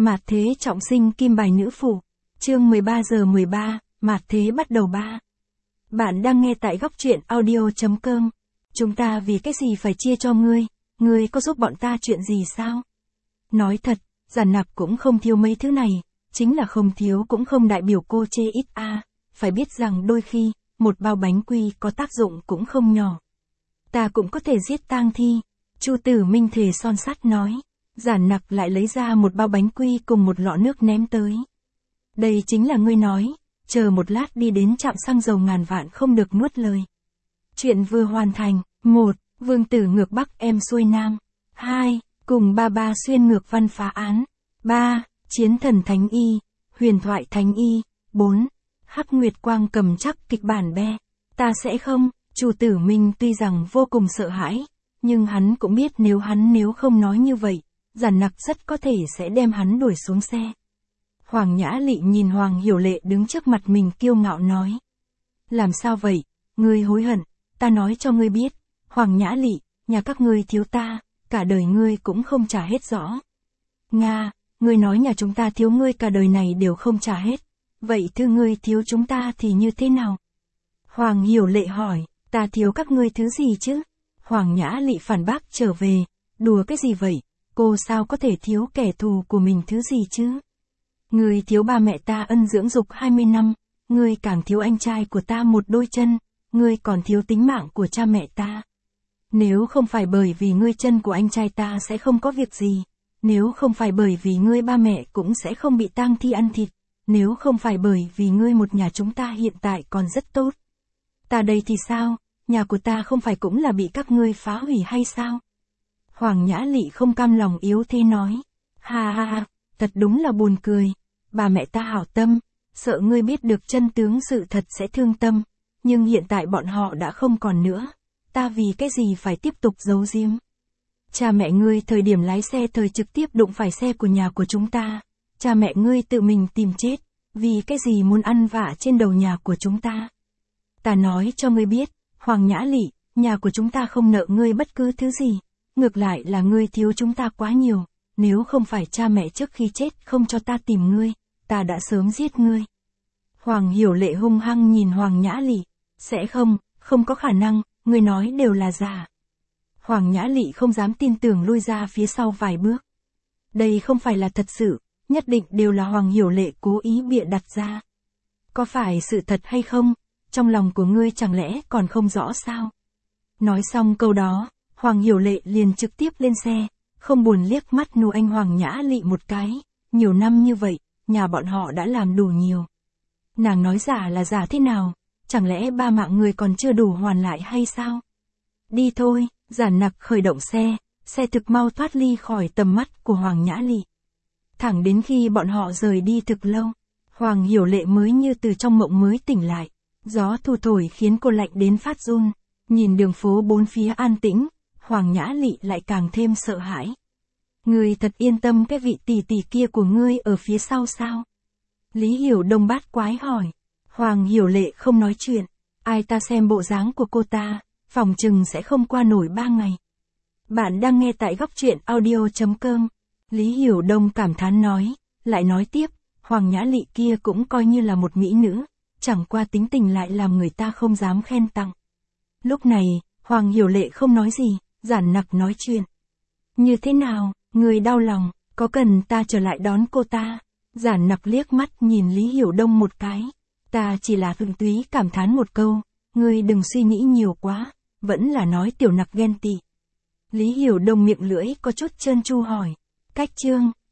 Mạt thế trọng sinh kim bài nữ phụ. Chương 13 giờ 13, mạt thế bắt đầu 3. Bạn đang nghe tại góc truyện audio.com. Chúng ta vì cái gì phải chia cho ngươi có giúp bọn ta chuyện gì sao? Nói thật, Giản Nặc cũng không thiếu mấy thứ này, chính là không thiếu cũng không đại biểu cô chê ít a. Phải biết rằng đôi khi, một bao bánh quy có tác dụng cũng không nhỏ. Ta cũng có thể giết tang thi, Chu Tử Minh thề son sắt nói. Giản Nặc lại lấy ra một bao bánh quy cùng một lọ nước ném tới. Đây chính là ngươi nói, chờ một lát đi đến trạm xăng dầu ngàn vạn không được nuốt lời. Chuyện vừa hoàn thành. 1. Vương tử ngược Bắc em xuôi Nam. 2. Cùng ba xuyên ngược văn phá án. 3. Chiến thần Thánh Y, huyền thoại Thánh Y. 4. Hắc Nguyệt Quang cầm chắc kịch bản be. Ta sẽ không. Chu Tử Minh tuy rằng vô cùng sợ hãi, nhưng hắn cũng biết nếu không nói như vậy, Giản Nặc rất có thể sẽ đem hắn đuổi xuống xe. Hoàng Nhã Lị nhìn Hoàng Hiểu Lệ đứng trước mặt mình kiêu ngạo nói. Làm sao vậy, ngươi hối hận, ta nói cho ngươi biết, Hoàng Nhã Lị, nhà các ngươi thiếu ta, cả đời ngươi cũng không trả hết rõ. Nga, ngươi nói nhà chúng ta thiếu ngươi cả đời này đều không trả hết, vậy thứ ngươi thiếu chúng ta thì như thế nào? Hoàng Hiểu Lệ hỏi, ta thiếu các ngươi thứ gì chứ? Hoàng Nhã Lị phản bác trở về, đùa cái gì vậy? Cô sao có thể thiếu kẻ thù của mình thứ gì chứ? Ngươi thiếu ba mẹ ta ân dưỡng dục 20 năm, ngươi càng thiếu anh trai của ta một đôi chân, ngươi còn thiếu tính mạng của cha mẹ ta. Nếu không phải bởi vì ngươi chân của anh trai ta sẽ không có việc gì, nếu không phải bởi vì ngươi ba mẹ cũng sẽ không bị tang thi ăn thịt, nếu không phải bởi vì ngươi một nhà chúng ta hiện tại còn rất tốt. Ta đây thì sao, nhà của ta không phải cũng là bị các ngươi phá hủy hay sao? Hoàng Nhã Lị không cam lòng yếu thế nói. Ha ha ha, thật đúng là buồn cười. Bà mẹ ta hảo tâm, sợ ngươi biết được chân tướng sự thật sẽ thương tâm. Nhưng hiện tại bọn họ đã không còn nữa. Ta vì cái gì phải tiếp tục giấu giếm? Cha mẹ ngươi thời điểm lái xe thời trực tiếp đụng phải xe của nhà của chúng ta. Cha mẹ ngươi tự mình tìm chết. Vì cái gì muốn ăn vạ trên đầu nhà của chúng ta? Ta nói cho ngươi biết, Hoàng Nhã Lị, nhà của chúng ta không nợ ngươi bất cứ thứ gì. Ngược lại là ngươi thiếu chúng ta quá nhiều, nếu không phải cha mẹ trước khi chết không cho ta tìm ngươi, ta đã sớm giết ngươi. Hoàng Hiểu Lệ hung hăng nhìn Hoàng Nhã Lị, sẽ không có khả năng, ngươi nói đều là giả. Hoàng Nhã Lị không dám tin tưởng lui ra phía sau vài bước. Đây không phải là thật sự, nhất định đều là Hoàng Hiểu Lệ cố ý bịa đặt ra. Có phải sự thật hay không, trong lòng của ngươi chẳng lẽ còn không rõ sao? Nói xong câu đó, Hoàng Hiểu Lệ liền trực tiếp lên xe, không buồn liếc mắt nụ anh Hoàng Nhã Lị một cái, nhiều năm như vậy, nhà bọn họ đã làm đủ nhiều. Nàng nói giả là giả thế nào, chẳng lẽ ba mạng người còn chưa đủ hoàn lại hay sao? Đi thôi, Giản Nặc khởi động xe thực mau thoát ly khỏi tầm mắt của Hoàng Nhã Lị. Thẳng đến khi bọn họ rời đi thực lâu, Hoàng Hiểu Lệ mới như từ trong mộng mới tỉnh lại, gió thu thổi khiến cô lạnh đến phát run, nhìn đường phố bốn phía an tĩnh. Hoàng Nhã Lị lại càng thêm sợ hãi. Ngươi thật yên tâm cái vị tỷ tỷ kia của ngươi ở phía sau sao? Lý Hiểu Đông bát quái hỏi. Hoàng Hiểu Lệ không nói chuyện. Ai ta xem bộ dáng của cô ta, phòng chừng sẽ không qua nổi 3 ngày. Bạn đang nghe tại góc truyện audio.com. Lý Hiểu Đông cảm thán nói, lại nói tiếp, Hoàng Nhã Lị kia cũng coi như là một mỹ nữ, chẳng qua tính tình lại làm người ta không dám khen tặng. Lúc này, Hoàng Hiểu Lệ không nói gì. Giản Nặc nói chuyện. Như thế nào, người đau lòng, có cần ta trở lại đón cô ta? Giản Nặc liếc mắt nhìn Lý Hiểu Đông một cái. Ta chỉ là thuần túy cảm thán một câu, ngươi đừng suy nghĩ nhiều quá, vẫn là nói tiểu Nặc ghen tị. Lý Hiểu Đông miệng lưỡi có chút trơn tru hỏi. Cách chương